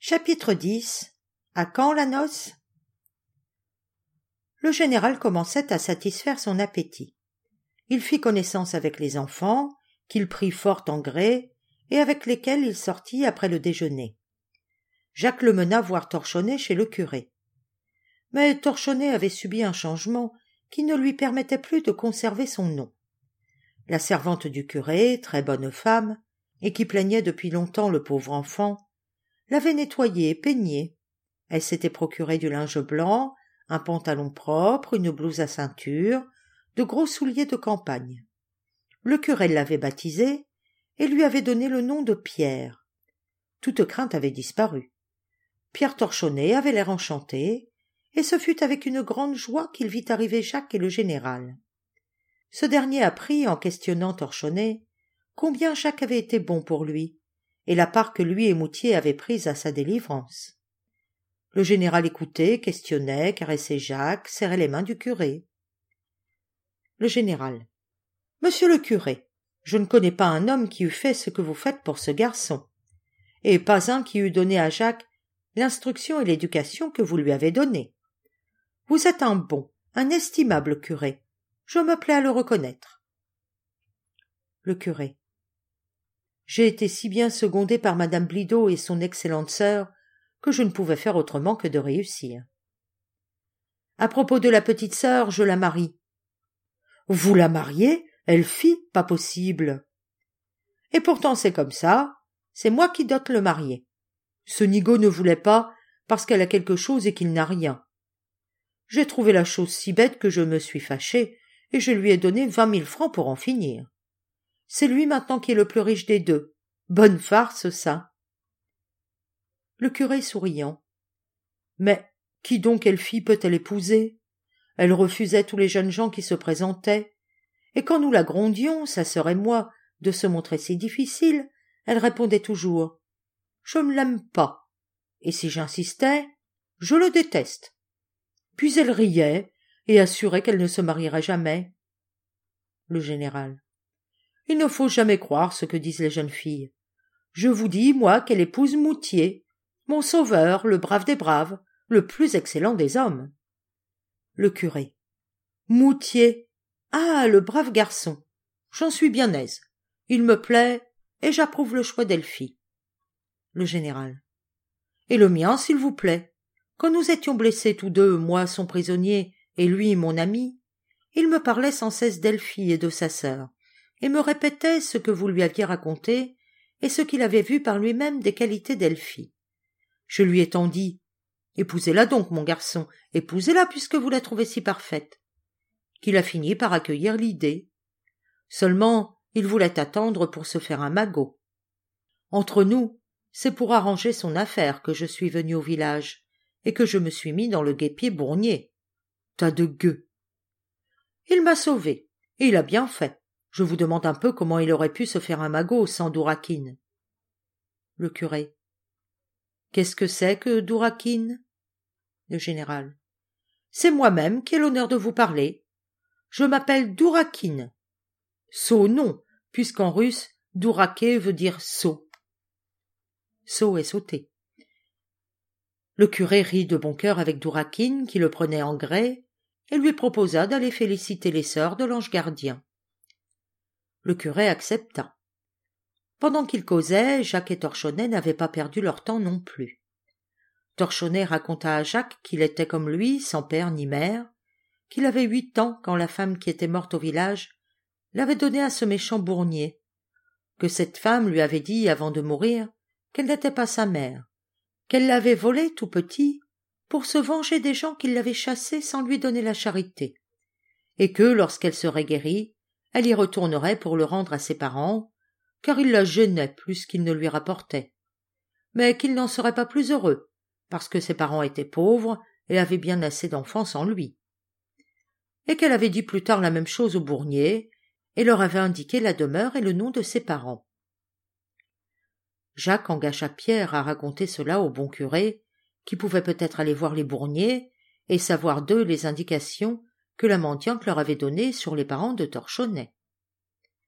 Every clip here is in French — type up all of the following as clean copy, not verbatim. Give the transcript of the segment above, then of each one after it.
Chapitre 10. À quand la noce? Le général commençait à satisfaire son appétit. Il fit connaissance avec les enfants, qu'il prit fort en gré, et avec lesquels il sortit après le déjeuner. Jacques le mena voir Torchonnet chez le curé. Mais Torchonnet avait subi un changement qui ne lui permettait plus de conserver son nom. La servante du curé, très bonne femme, et qui plaignait depuis longtemps le pauvre enfant, l'avait nettoyé et peigné. Elle s'était procuré du linge blanc, un pantalon propre, une blouse à ceinture, de gros souliers de campagne. Le curé l'avait baptisé et lui avait donné le nom de Pierre. Toute crainte avait disparu. Pierre Torchonnet avait l'air enchanté, et ce fut avec une grande joie qu'il vit arriver Jacques et le général. Ce dernier apprit, en questionnant Torchonnet, combien Jacques avait été bon pour lui, et la part que lui et Moutier avaient prise à sa délivrance. Le général écoutait, questionnait, caressait Jacques, serrait les mains du curé. Le général. Monsieur le curé, je ne connais pas un homme qui eût fait ce que vous faites pour ce garçon, et pas un qui eût donné à Jacques l'instruction et l'éducation que vous lui avez données. Vous êtes un bon, un estimable curé. Je me plais à le reconnaître. Le curé. J'ai été si bien secondé par madame Blido et son excellente sœur que je ne pouvais faire autrement que de réussir. À propos de la petite sœur, je la marie. Vous la mariez? Elle fit, pas possible. Et pourtant c'est comme ça, c'est moi qui dote le marier. Ce nigaud ne voulait pas, parce qu'elle a quelque chose et qu'il n'a rien. J'ai trouvé la chose si bête que je me suis fâché, et je lui ai donné 20 000 francs pour en finir. C'est lui maintenant qui est le plus riche des deux. Bonne farce, ça. Le curé souriant. Mais qui donc Elfie peut-elle épouser? Elle refusait tous les jeunes gens qui se présentaient, et quand nous la grondions, sa sœur et moi, de se montrer si difficile, elle répondait toujours « Je ne l'aime pas », et si j'insistais, « Je le déteste ». Puis elle riait et assurait qu'elle ne se marierait jamais. Le général. Il ne faut jamais croire ce que disent les jeunes filles. Je vous dis, moi, qu'elle épouse Moutier, mon sauveur, le brave des braves, le plus excellent des hommes. Le curé. Moutier. Ah, le brave garçon. J'en suis bien aise. Il me plaît, et j'approuve le choix d'Elfie. Le général. Et le mien, s'il vous plaît. Quand nous étions blessés tous deux, moi son prisonnier, et lui mon ami, il me parlait sans cesse d'Elfie et de sa sœur, et me répétait ce que vous lui aviez raconté, et ce qu'il avait vu par lui-même des qualités d'Elfie. Je lui ai tant dit, épousez-la donc, mon garçon, épousez-la puisque vous la trouvez si parfaite, qu'il a fini par accueillir l'idée. Seulement, il voulait attendre pour se faire un magot. Entre nous, c'est pour arranger son affaire que je suis venu au village, et que je me suis mis dans le guêpier bournier. Tas de gueux. Il m'a sauvé, et il a bien fait. Je vous demande un peu comment il aurait pu se faire un magot sans Dourakine. Le curé. Qu'est-ce que c'est que Dourakine? Le général. C'est moi-même qui ai l'honneur de vous parler. Je m'appelle Dourakine. Sot non, puisqu'en russe, Douraké veut dire sot. Sot est sauté. Le curé rit de bon cœur avec Dourakine, qui le prenait en gré, et lui proposa d'aller féliciter les sœurs de l'ange gardien. Le curé accepta. Pendant qu'ils causaient, Jacques et Torchonnet n'avaient pas perdu leur temps non plus. Torchonnet raconta à Jacques qu'il était comme lui, sans père ni mère, qu'il avait 8 ans quand la femme qui était morte au village l'avait donné à ce méchant bournier, que cette femme lui avait dit avant de mourir qu'elle n'était pas sa mère, qu'elle l'avait volé tout petit pour se venger des gens qui l'avaient chassé sans lui donner la charité, et que, lorsqu'elle serait guérie, elle y retournerait pour le rendre à ses parents, car il la gênait plus qu'il ne lui rapportait, mais qu'il n'en serait pas plus heureux, parce que ses parents étaient pauvres et avaient bien assez d'enfants sans lui. Et qu'elle avait dit plus tard la même chose aux bourniers, et leur avait indiqué la demeure et le nom de ses parents. Jacques engagea Pierre à raconter cela au bon curé, qui pouvait peut-être aller voir les bourniers et savoir d'eux les indications que la mendiante leur avait données sur les parents de Torchonnet.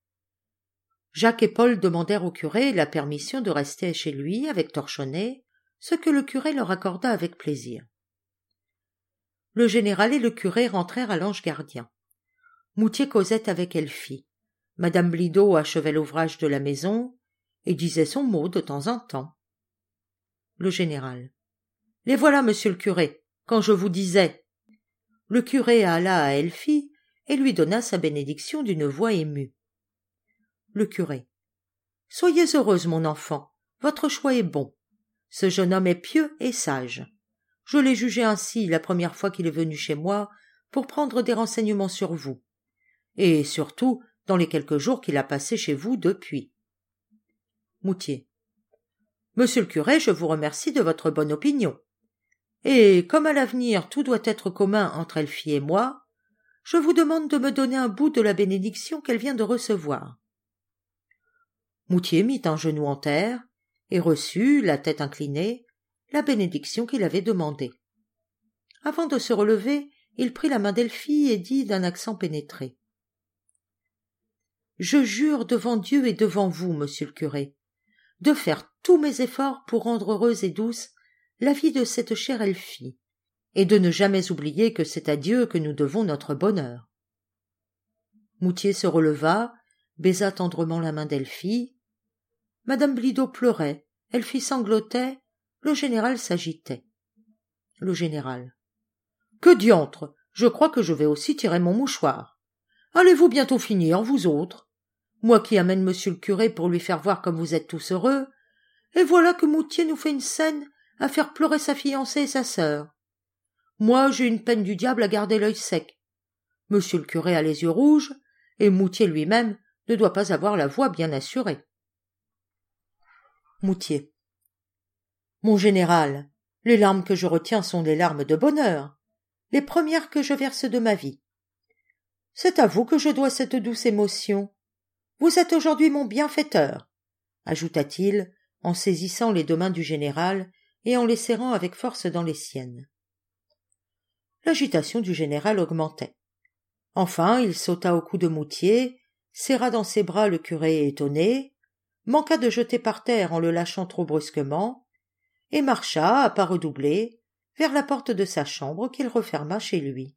Jacques et Paul demandèrent au curé la permission de rester chez lui avec Torchonnet ce que le curé leur accorda avec plaisir. Le général et le curé rentrèrent à l'Ange gardien. Moutier causait avec Elfie. Madame Blidaut achevait l'ouvrage de la maison et disait son mot de temps en temps. Le général. Les voilà, monsieur le curé, quand je vous disais. Le curé alla à Elfie et lui donna sa bénédiction d'une voix émue. Le curé. Soyez heureuse, mon enfant, votre choix est bon. Ce jeune homme est pieux et sage. Je l'ai jugé ainsi la première fois qu'il est venu chez moi pour prendre des renseignements sur vous, et surtout dans les quelques jours qu'il a passés chez vous depuis. Moutier. Monsieur le curé, je vous remercie de votre bonne opinion. Et comme à l'avenir tout doit être commun entre Elfie et moi, je vous demande de me donner un bout de la bénédiction qu'elle vient de recevoir. Moutier mit un genou en terre et reçut, la tête inclinée, la bénédiction qu'il avait demandée. Avant de se relever, il prit la main d'Elfie et dit d'un accent pénétré. « Je jure devant Dieu et devant vous, monsieur le curé, de faire tous mes efforts pour rendre heureuse et douce la vie de cette chère Elfie, et de ne jamais oublier que c'est à Dieu que nous devons notre bonheur. » Moutier se releva, baisa tendrement la main d'Elfie. Madame Blidaut pleurait, Elfie sanglotait, le général s'agitait. Le général. « Que diantre, je crois que je vais aussi tirer mon mouchoir. Allez-vous bientôt finir, vous autres? Moi qui amène monsieur le curé pour lui faire voir comme vous êtes tous heureux, et voilà que Moutier nous fait une scène à faire pleurer sa fiancée et sa sœur. Moi, j'ai une peine du diable à garder l'œil sec. Monsieur le curé a les yeux rouges, et Moutier lui-même ne doit pas avoir la voix bien assurée. » Moutier. Mon général, les larmes que je retiens sont des larmes de bonheur, les premières que je verse de ma vie. C'est à vous que je dois cette douce émotion. Vous êtes aujourd'hui mon bienfaiteur, ajouta-t-il en saisissant les 2 mains du général et en les serrant avec force dans les siennes. L'agitation du général augmentait. Enfin, il sauta au cou de Moutier, serra dans ses bras le curé étonné, manqua de jeter par terre en le lâchant trop brusquement, et marcha, à pas redoublés, vers la porte de sa chambre qu'il referma chez lui.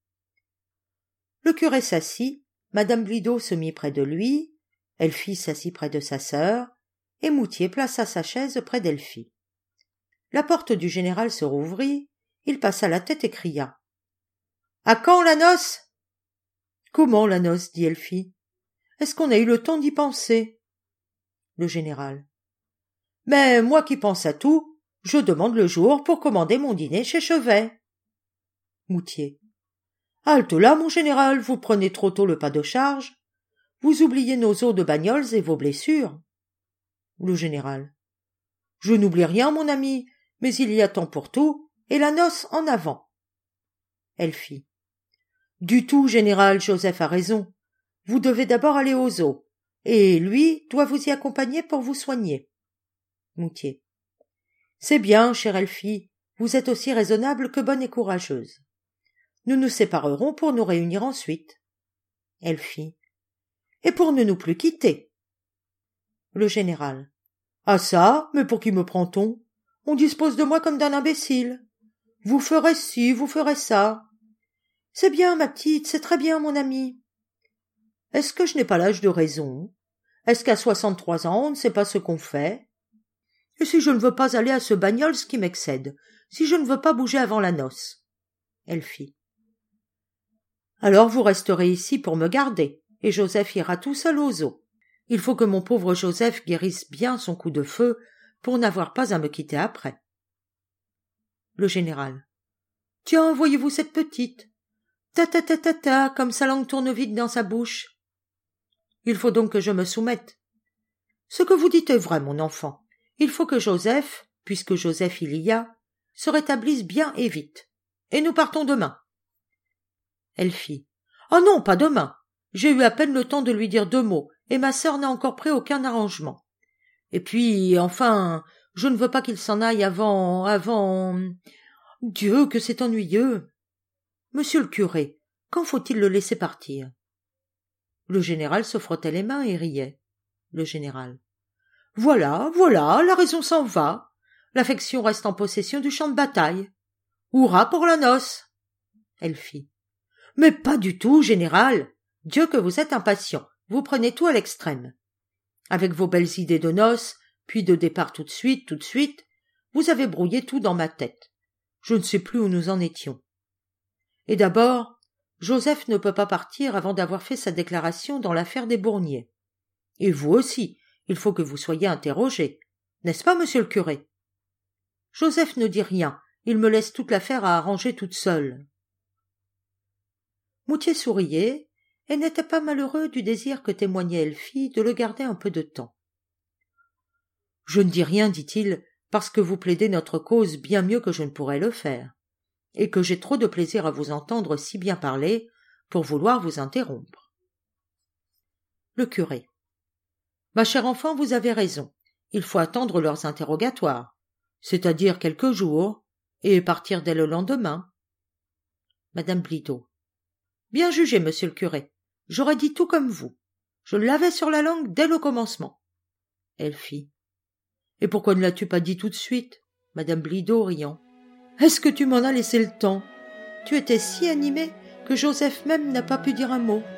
Le curé s'assit, madame Blidaut se mit près de lui, Elfie s'assit près de sa sœur, et Moutier plaça sa chaise près d'Elfie. La porte du général se rouvrit, il passa la tête et cria. « À quand la noce ?» »« Comment la noce ?» dit Elfie. « Est-ce qu'on a eu le temps d'y penser ?» Le général. « Mais moi qui pense à tout, je demande le jour pour commander mon dîner chez Chevet. » Moutier. « Halte là, mon général, vous prenez trop tôt le pas de charge. Vous oubliez nos os de bagnoles et vos blessures. » Le général. « Je n'oublie rien, mon ami, mais il y a temps pour tout, et la noce en avant. » Elfie. « Du tout, général, Joseph a raison. Vous devez d'abord aller aux eaux, et lui doit vous y accompagner pour vous soigner. » Moutier. « C'est bien, chère Elfie, vous êtes aussi raisonnable que bonne et courageuse. Nous nous séparerons pour nous réunir ensuite. » Elfie. « Et pour ne nous plus quitter. » Le général. « Ah ça, mais pour qui me prend-on? On dispose de moi comme d'un imbécile. Vous ferez ci, vous ferez ça. C'est bien, ma petite, c'est très bien, mon ami. Est-ce que je n'ai pas l'âge de raison? Est-ce qu'à 63 ans, on ne sait pas ce qu'on fait? Et si je ne veux pas aller à ce bagnole, ce qui m'excède, si je ne veux pas bouger avant la noce? Elfie. Alors vous resterez ici pour me garder, et Joseph ira tout seul aux eaux. Il faut que mon pauvre Joseph guérisse bien son coup de feu pour n'avoir pas à me quitter après. Le général. Tiens, voyez-vous cette petite? Ta, comme sa langue tourne vite dans sa bouche. Il faut donc que je me soumette. Ce que vous dites est vrai, mon enfant. Il faut que Joseph, puisque Joseph il y a, se rétablisse bien et vite. Et nous partons demain. Elfie. Ah non, pas demain. J'ai eu à peine le temps de lui dire 2 mots, et ma sœur n'a encore pris aucun arrangement. Et puis, enfin, je ne veux pas qu'il s'en aille avant... Dieu, que c'est ennuyeux. Monsieur le curé, quand faut-il le laisser partir? Le général se frottait les mains et riait. Le général. Voilà, la raison s'en va. L'affection reste en possession du champ de bataille. Hurrah pour la noce! Elfie. Mais pas du tout, général. Dieu que vous êtes impatient. Vous prenez tout à l'extrême. Avec vos belles idées de noces, puis de départ tout de suite, vous avez brouillé tout dans ma tête. Je ne sais plus où nous en étions. Et d'abord, Joseph ne peut pas partir avant d'avoir fait sa déclaration dans l'affaire des Bournier. Et vous aussi, il faut que vous soyez interrogé. N'est-ce pas, monsieur le curé? Joseph ne dit rien, il me laisse toute l'affaire à arranger toute seule. Moutier souriait, et n'était pas malheureux du désir que témoignait Elfie de le garder un peu de temps. Je ne dis rien, dit-il, parce que vous plaidez notre cause bien mieux que je ne pourrais le faire, et que j'ai trop de plaisir à vous entendre si bien parler pour vouloir vous interrompre. Le curé. Ma chère enfant, vous avez raison. Il faut attendre leurs interrogatoires, c'est-à-dire quelques jours, et partir dès le lendemain. Madame Blido. Bien jugé, monsieur le curé. J'aurais dit tout comme vous. Je l'avais sur la langue dès le commencement. Elfie. Et pourquoi ne l'as-tu pas dit tout de suite? Madame Blido, riant. Est-ce que tu m'en as laissé le temps? Tu étais si animée que Joseph même n'a pas pu dire un mot.